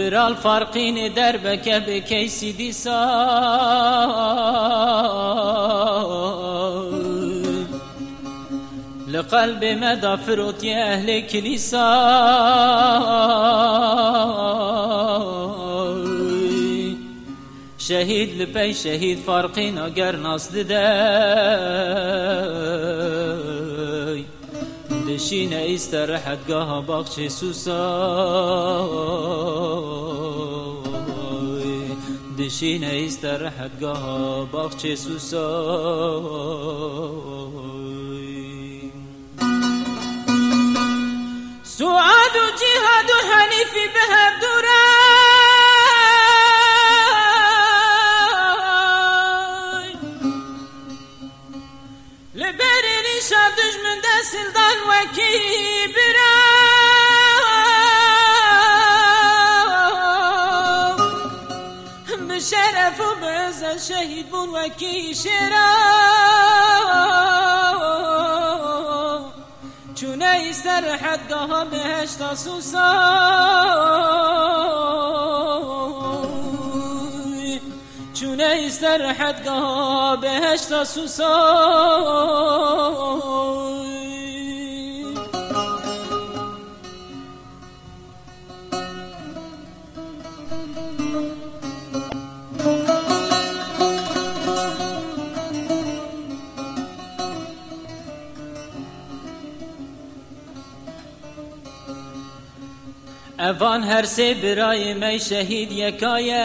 برال فرقين دربك بكيسي دي لقلب مدى فروت يا أهل كنيسة شهيد لبي شهيد فارقين اگر ناس دداي دشين استرحت قاها باقش سوساي دشين استرحت قاها باقش سوساي سعاد وجهاد حنيفي بها بدورا لبرني شادج من دسل دان وكي برا بشرف وبعزة شهيد بون وكي شرا چونه استرحت قاها بهشت سوساي چونه استرحت قاها بهشت سوساي اوان هر سه برای می شهید یکایه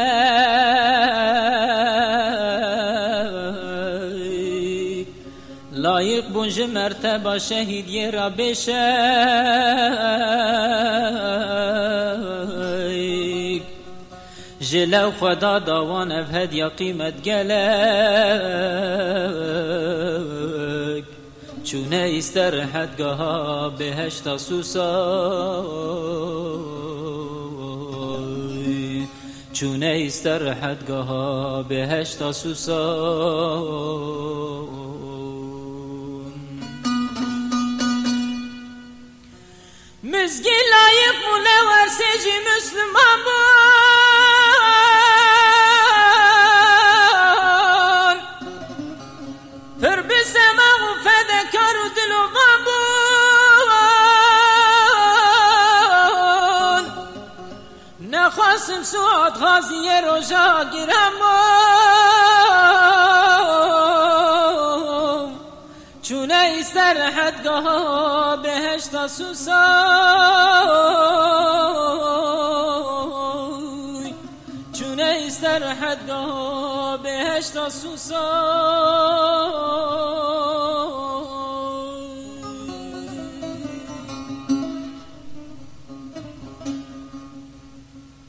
لایق بونج مرتبه شهید یه را بشه جلو خدا داوان افهد یا قیمت گلک چونه استرحت گاها بهشت سوساي چونه استرحت گاها بهشت سوساي مزگی لایق موله ورسیجی مسلمان بان پر بسما و فدکار و دل و غابون نخواستم سواد غازی روژا گرمون چونه استرحت گاها بهشت سوساي چونه استرحت گاها بهشت سوساي